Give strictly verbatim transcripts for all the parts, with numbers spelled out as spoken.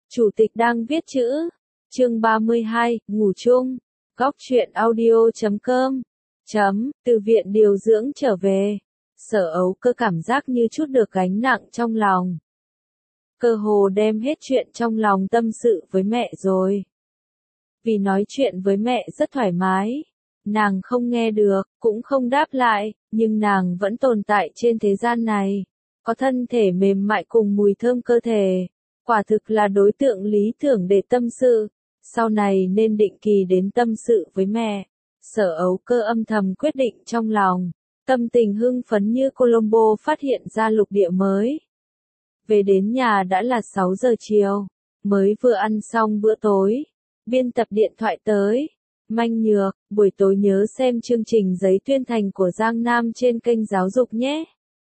Chủ tịch đang viết chữ. Chương ba mươi hai, ngủ chung. Góc truyện audio chấm com. Chấm, từ viện điều dưỡng trở về. Sở Ấu Cơ cảm giác như chút được gánh nặng trong lòng. Cơ hồ đem hết chuyện trong lòng tâm sự với mẹ rồi. Vì nói chuyện với mẹ rất thoải mái. Nàng không nghe được, cũng không đáp lại, nhưng nàng vẫn tồn tại trên thế gian này. Có thân thể mềm mại cùng mùi thơm cơ thể. Quả thực là đối tượng lý tưởng để tâm sự. Sau này nên định kỳ đến tâm sự với mẹ. Sở Ấu Cơ âm thầm quyết định trong lòng. Tâm tình hưng phấn như Colombo phát hiện ra lục địa mới. Về đến nhà đã là sáu giờ chiều. Mới vừa ăn xong bữa tối. Biên tập điện thoại tới. Manh Nhược, buổi tối nhớ xem chương trình Giấy Tuyên Thành của Giang Nam trên kênh giáo dục nhé.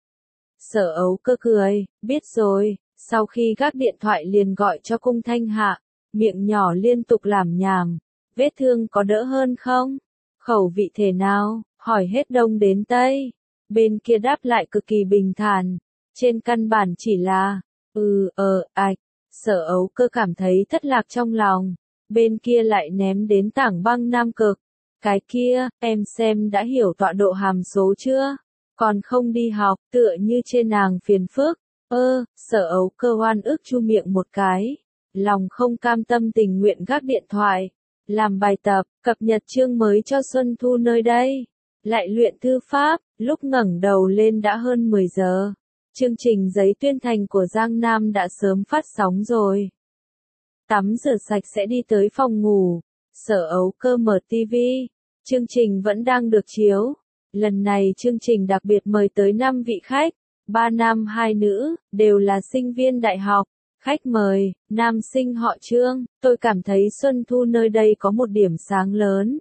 Sở Ấu Cơ cười, biết rồi. Sau khi gác điện thoại liền gọi cho Cung Thanh Hạ, miệng nhỏ liên tục làm nhảm. Vết thương có đỡ hơn không? Khẩu vị thế nào? Hỏi hết đông đến tây. Bên kia đáp lại cực kỳ bình thản. Trên căn bản chỉ là, ừ, ờ, ạch. Sở Ấu Cơ cảm thấy thất lạc trong lòng. Bên kia lại ném đến tảng băng Nam Cực. Cái kia, em xem đã hiểu tọa độ hàm số chưa? Còn không đi học, tựa như trên nàng phiền phức. Ơ, Sở Ấu Cơ oan ức chu miệng một cái. Lòng không cam tâm tình nguyện gác điện thoại. Làm bài tập, cập nhật chương mới cho Xuân Thu nơi đây. Lại luyện thư pháp, lúc ngẩng đầu lên đã hơn mười giờ. Chương trình Giấy Tuyên Thành của Giang Nam đã sớm phát sóng rồi. Tắm rửa sạch sẽ đi tới phòng ngủ. Sở Ấu Cơ mở tivi. Chương trình vẫn đang được chiếu. Lần này chương trình đặc biệt mời tới năm vị khách. Ba nam hai nữ, đều là sinh viên đại học. Khách mời, nam sinh họ Trương. Tôi cảm thấy Xuân Thu nơi đây có một điểm sáng lớn.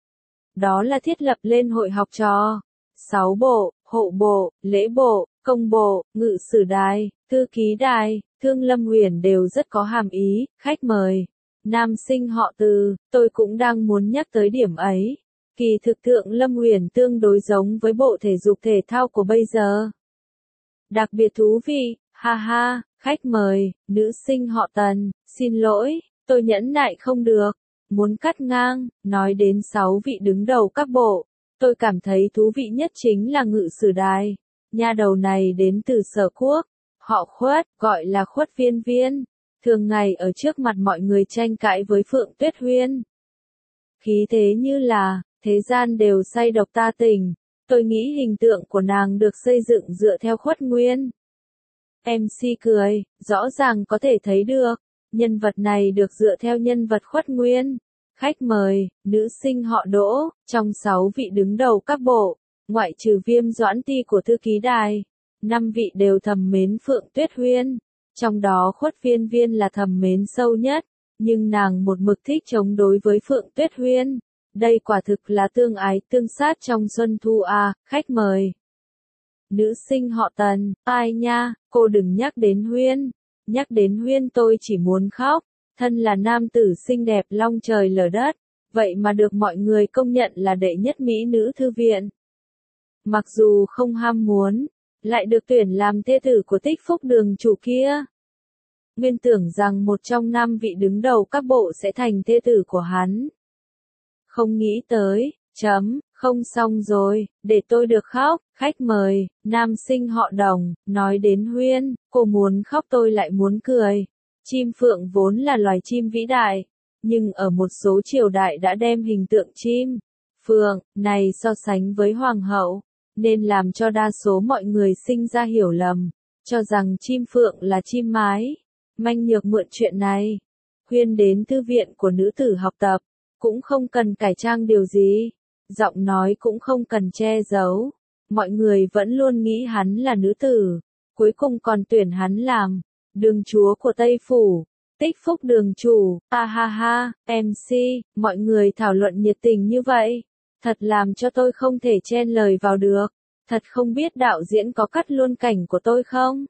Đó là thiết lập lên hội học trò. Sáu bộ, hộ bộ, lễ bộ, công bộ, ngự sử đài, thư ký đài, Thương Lâm Huyền đều rất có hàm ý. Khách mời, nam sinh họ Từ. Tôi cũng đang muốn nhắc tới điểm ấy. Kỳ thực Thượng Lâm Huyền tương đối giống với bộ thể dục thể thao của bây giờ. Đặc biệt thú vị, ha ha. Khách mời, nữ sinh họ Tần. Xin lỗi, tôi nhẫn nại không được. Muốn cắt ngang, nói đến sáu vị đứng đầu các bộ. Tôi cảm thấy thú vị nhất chính là ngự sử đài. Nha đầu này đến từ Sở Quốc. Họ Khuất, gọi là Khuất Viên Viên. Thường ngày ở trước mặt mọi người tranh cãi với Phượng Tuyết Huyên. Khí thế như là, thế gian đều say độc ta tình. Tôi nghĩ hình tượng của nàng được xây dựng dựa theo Khuất Nguyên. em xê cười, rõ ràng có thể thấy được. Nhân vật này được dựa theo nhân vật Khuất Nguyên. Khách mời, nữ sinh họ Đỗ. Trong sáu vị đứng đầu các bộ, ngoại trừ Viêm Doãn Ti của thư ký đài, năm vị đều thầm mến Phượng Tuyết Huyên. Trong đó Khuất Viên Viên là thầm mến sâu nhất, nhưng nàng một mực thích chống đối với Phượng Tuyết Huyên. Đây quả thực là tương ái tương sát trong Xuân Thu à. Khách mời, nữ sinh họ Tần. Ai nha, cô đừng nhắc đến Huyên. Nhắc đến Huyên tôi chỉ muốn khóc. Thân là nam tử xinh đẹp long trời lở đất, vậy mà được mọi người công nhận là đệ nhất mỹ nữ thư viện. Mặc dù không ham muốn, lại được tuyển làm thê tử của Tích Phúc Đường chủ kia. Nguyên tưởng rằng một trong năm vị đứng đầu các bộ sẽ thành thê tử của hắn. Không nghĩ tới, chấm, không xong rồi, để tôi được khóc. Khách mời, nam sinh họ Đồng. Nói đến Huyên, cô muốn khóc tôi lại muốn cười. Chim phượng vốn là loài chim vĩ đại, nhưng ở một số triều đại đã đem hình tượng chim phượng này so sánh với hoàng hậu, nên làm cho đa số mọi người sinh ra hiểu lầm, cho rằng chim phượng là chim mái. Manh Nhược mượn chuyện này, Huyên đến thư viện của nữ tử học tập, cũng không cần cải trang điều gì, giọng nói cũng không cần che giấu, mọi người vẫn luôn nghĩ hắn là nữ tử, cuối cùng còn tuyển hắn làm đường chúa của Tây Phủ. Tích Phúc đường chủ. Ha ha ha, em xê, mọi người thảo luận nhiệt tình như vậy, thật làm cho tôi không thể chen lời vào được. Thật không biết đạo diễn có cắt luôn cảnh của tôi không?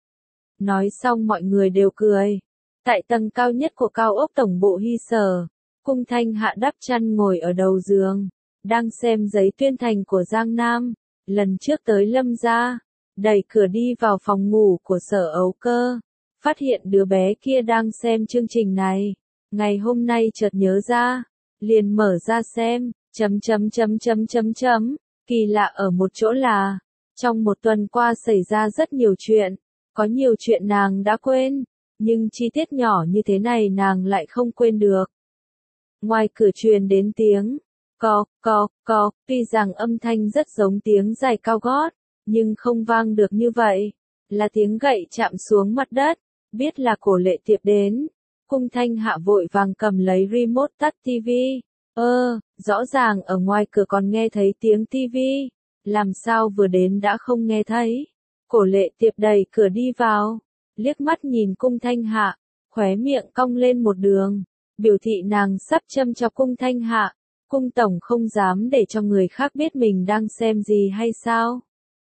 Nói xong mọi người đều cười. Tại tầng cao nhất của cao ốc tổng bộ Hy Sở, Cung Thanh Hạ đắp chăn ngồi ở đầu giường, đang xem Giấy Tuyên Thành của Giang Nam. Lần trước tới Lâm gia, đẩy cửa đi vào phòng ngủ của Sở Ấu Cơ. phát hiện đứa bé kia đang xem chương trình này. Ngày hôm nay chợt nhớ ra, liền mở ra xem, chấm chấm chấm chấm chấm chấm, kỳ lạ ở một chỗ là, trong một tuần qua xảy ra rất nhiều chuyện, có nhiều chuyện nàng đã quên, nhưng chi tiết nhỏ như thế này nàng lại không quên được. Ngoài cửa truyền đến tiếng, cọc, cọc, cọc, tuy rằng âm thanh rất giống tiếng giày cao gót, nhưng không vang được như vậy, là tiếng gậy chạm xuống mặt đất, biết là Cổ Lệ Tiệp đến. Cung Thanh Hạ vội vàng cầm lấy remote tắt tivi. Ơ, rõ ràng ở ngoài cửa còn nghe thấy tiếng tivi, làm sao vừa đến đã không nghe thấy. Cổ Lệ Tiệp đẩy cửa đi vào, liếc mắt nhìn Cung Thanh Hạ, khóe miệng cong lên một đường, biểu thị nàng sắp châm cho Cung Thanh Hạ. Cung tổng không dám để cho người khác biết mình đang xem gì hay sao?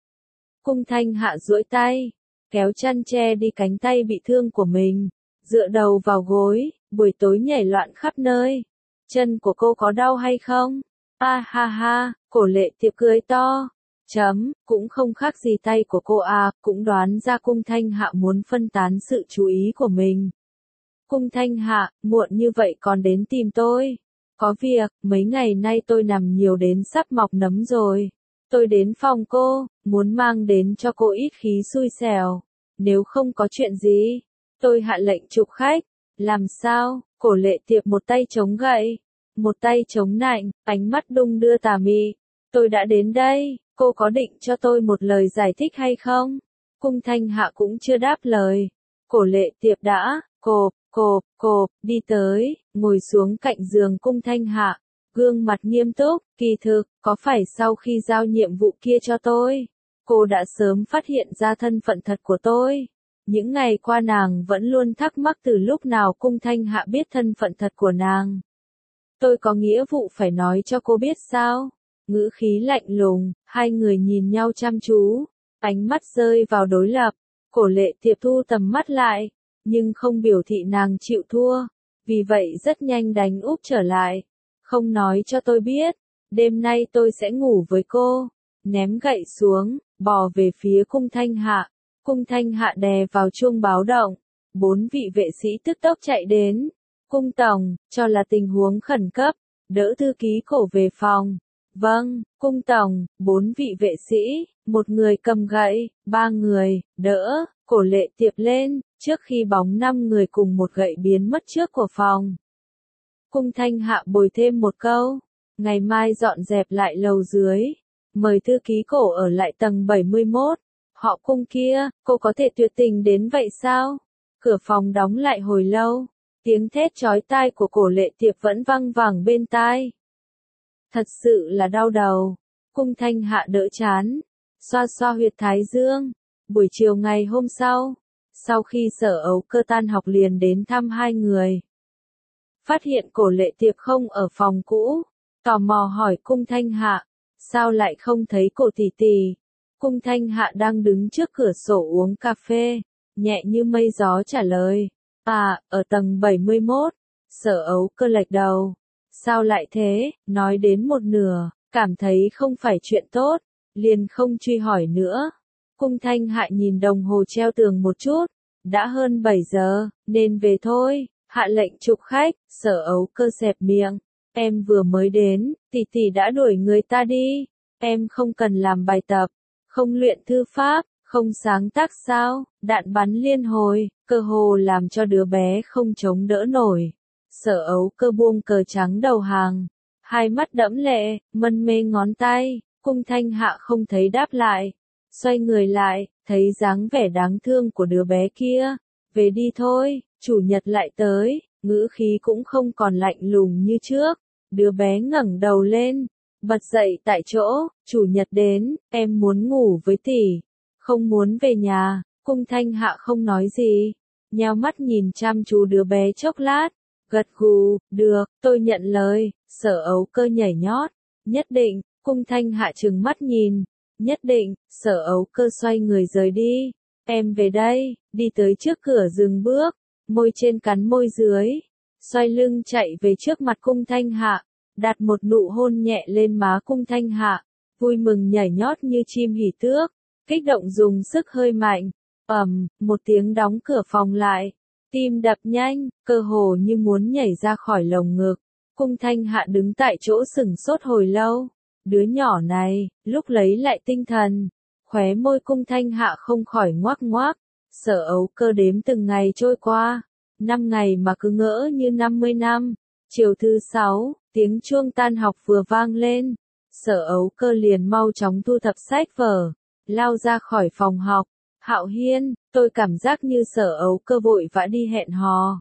Cung Thanh Hạ duỗi tay, kéo chăn che đi cánh tay bị thương của mình, dựa đầu vào gối, buổi tối nhảy loạn khắp nơi. Chân của cô có đau hay không? A ha ha, Cổ Lệ Tiệp cười to. Chấm, cũng không khác gì tay của cô à, cũng đoán ra Cung Thanh Hạ muốn phân tán sự chú ý của mình. Cung Thanh Hạ, muộn như vậy còn đến tìm tôi. Có việc, mấy ngày nay tôi nằm nhiều đến sắp mọc nấm rồi. Tôi đến phòng cô, muốn mang đến cho cô ít khí xui xẻo. Nếu không có chuyện gì, tôi hạ lệnh chụp khách. Làm sao? Cổ Lệ Tiệp một tay chống gậy, một tay chống nạnh, ánh mắt đung đưa tà mị. Tôi đã đến đây, cô có định cho tôi một lời giải thích hay không? Cung Thanh Hạ cũng chưa đáp lời. Cổ Lệ Tiệp đã, cộp, cộp, cộp, đi tới, ngồi xuống cạnh giường Cung Thanh Hạ, gương mặt nghiêm túc, kỳ thực, có phải sau khi giao nhiệm vụ kia cho tôi, cô đã sớm phát hiện ra thân phận thật của tôi? Những ngày qua nàng vẫn luôn thắc mắc từ lúc nào Cung Thanh Hạ biết thân phận thật của nàng. Tôi có nghĩa vụ phải nói cho cô biết sao? Ngữ khí lạnh lùng, hai người nhìn nhau chăm chú, ánh mắt rơi vào đối lập. Cổ Lệ Tiệp thu tầm mắt lại, nhưng không biểu thị nàng chịu thua, vì vậy rất nhanh đánh úp trở lại. Không nói cho tôi biết, đêm nay tôi sẽ ngủ với cô. Ném gậy xuống, bò về phía Cung Thanh Hạ. Cung Thanh Hạ đè vào chuông báo động. Bốn vị vệ sĩ tức tốc chạy đến. Cung tổng, cho là tình huống khẩn cấp, đỡ thư ký Cổ về phòng. Vâng, cung tổng, bốn vị vệ sĩ, một người cầm gậy, ba người, đỡ, Cổ Lệ Tiệp lên, trước khi bóng năm người cùng một gậy biến mất trước của phòng. Cung Thanh Hạ bồi thêm một câu, ngày mai dọn dẹp lại lầu dưới, mời thư ký Cổ ở lại tầng bảy mươi mốt, họ Cung kia, cô có thể tuyệt tình đến vậy sao? Cửa phòng đóng lại hồi lâu, tiếng thét chói tai của Cổ Lệ Tiệp vẫn văng vẳng bên tai. Thật sự là đau đầu. Cung Thanh Hạ đỡ chán, xoa xoa huyệt thái dương. Buổi chiều ngày hôm sau, sau khi Sở Ấu Cơ tan học liền đến thăm hai người. Phát hiện Cổ Lệ Tiệp không ở phòng cũ, tò mò hỏi Cung Thanh Hạ, sao lại không thấy Cổ tỷ tỷ? Cung Thanh Hạ đang đứng trước cửa sổ uống cà phê, nhẹ như mây gió trả lời, à, ở tầng bảy mươi mốt. Sở Ấu Cơ lệch đầu. Sao lại thế? Nói đến một nửa, cảm thấy không phải chuyện tốt, liền không truy hỏi nữa. Cung Thanh Hạ nhìn đồng hồ treo tường một chút, đã hơn bảy giờ, nên về thôi, hạ lệnh chụp khách. Sở Ấu Cơ xẹp miệng, em vừa mới đến, tỷ tỷ đã đuổi người ta đi, em không cần làm bài tập, không luyện thư pháp, không sáng tác sao, đạn bắn liên hồi, cơ hồ làm cho đứa bé không chống đỡ nổi. Sở Ấu Cơ buông cờ trắng đầu hàng, hai mắt đẫm lệ, mân mê ngón tay. Cung Thanh Hạ không thấy đáp lại, xoay người lại, thấy dáng vẻ đáng thương của đứa bé kia. Về đi thôi, chủ nhật lại tới, ngữ khí cũng không còn lạnh lùng như trước. Đứa bé ngẩng đầu lên, bật dậy tại chỗ, chủ nhật đến, em muốn ngủ với tỷ, không muốn về nhà. Cung Thanh Hạ không nói gì, nheo mắt nhìn chăm chú đứa bé chốc lát. Gật gù, được, tôi nhận lời. Sở Ấu Cơ nhảy nhót, nhất định. Cung Thanh Hạ trừng mắt nhìn, nhất định. Sở Ấu Cơ xoay người rời đi. Em về đây, đi tới trước cửa dừng bước, môi trên cắn môi dưới, xoay lưng chạy về trước mặt Cung Thanh Hạ, đặt một nụ hôn nhẹ lên má Cung Thanh Hạ, vui mừng nhảy nhót như chim hỉ tước, kích động dùng sức hơi mạnh. Ầm, một tiếng đóng cửa phòng lại. Tim đập nhanh, cơ hồ như muốn nhảy ra khỏi lồng ngực. Cung Thanh Hạ đứng tại chỗ sửng sốt hồi lâu. Đứa nhỏ này, lúc lấy lại tinh thần, khóe môi Cung Thanh Hạ không khỏi ngoác ngoác. Sở Ấu Cơ đếm từng ngày trôi qua. Năm ngày mà cứ ngỡ như năm mươi năm. Chiều thứ sáu, tiếng chuông tan học vừa vang lên. Sở Ấu Cơ liền mau chóng thu thập sách vở, lao ra khỏi phòng học. Hạo Hiên, tôi cảm giác như Sở Ấu Cơ vội vã đi hẹn hò.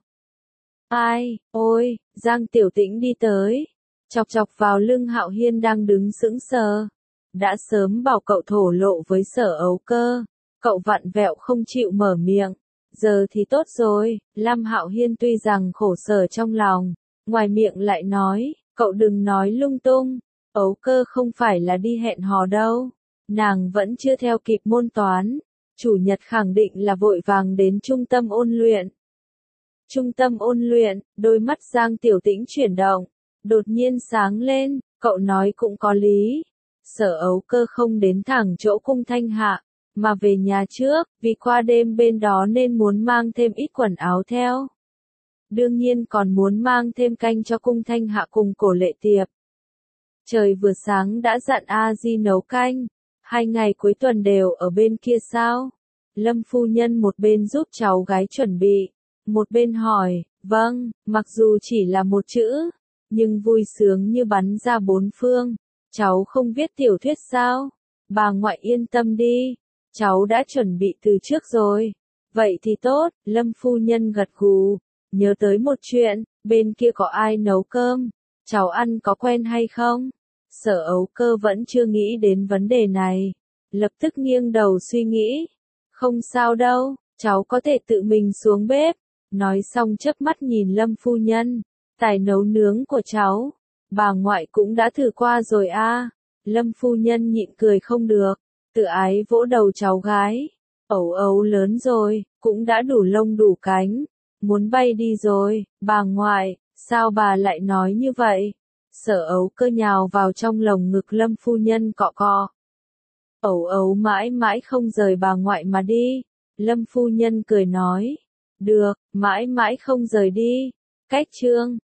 Ai, ôi, Giang Tiểu Tĩnh đi tới, chọc chọc vào lưng Hạo Hiên đang đứng sững sờ. Đã sớm bảo cậu thổ lộ với Sở Ấu Cơ, cậu vặn vẹo không chịu mở miệng. Giờ thì tốt rồi, Lam Hạo Hiên tuy rằng khổ sở trong lòng, ngoài miệng lại nói, cậu đừng nói lung tung, Ấu Cơ không phải là đi hẹn hò đâu, nàng vẫn chưa theo kịp môn toán. Chủ nhật khẳng định là vội vàng đến trung tâm ôn luyện. Trung tâm ôn luyện, đôi mắt Giang Tiểu Tĩnh chuyển động, đột nhiên sáng lên, cậu nói cũng có lý. Sở Ấu Cơ không đến thẳng chỗ Cung Thanh Hạ, mà về nhà trước, vì qua đêm bên đó nên muốn mang thêm ít quần áo theo. Đương nhiên còn muốn mang thêm canh cho Cung Thanh Hạ cùng Cổ Lệ Tiệp. Trời vừa sáng đã dặn A Di nấu canh. Hai ngày cuối tuần đều ở bên kia sao? Lâm phu nhân một bên giúp cháu gái chuẩn bị, một bên hỏi, vâng, mặc dù chỉ là một chữ, nhưng vui sướng như bắn ra bốn phương. Cháu không viết tiểu thuyết sao? Bà ngoại yên tâm đi, cháu đã chuẩn bị từ trước rồi. Vậy thì tốt, Lâm phu nhân gật gù, nhớ tới một chuyện, bên kia có ai nấu cơm? Cháu ăn có quen hay không? Sở Ấu Cơ vẫn chưa nghĩ đến vấn đề này, lập tức nghiêng đầu suy nghĩ. Không sao đâu, cháu có thể tự mình xuống bếp. Nói xong chớp mắt nhìn Lâm phu nhân, tài nấu nướng của cháu, bà ngoại cũng đã thử qua rồi a. À. Lâm phu nhân nhịn cười không được, tự ái vỗ đầu cháu gái. Ấu Ấu lớn rồi, cũng đã đủ lông đủ cánh, muốn bay đi rồi, bà ngoại, sao bà lại nói như vậy? Sở Ấu Cơ nhào vào trong lồng ngực Lâm phu nhân cọ cọ. Ấu Ấu mãi mãi không rời bà ngoại mà đi. Lâm phu nhân cười nói, được, mãi mãi không rời đi. Cách chương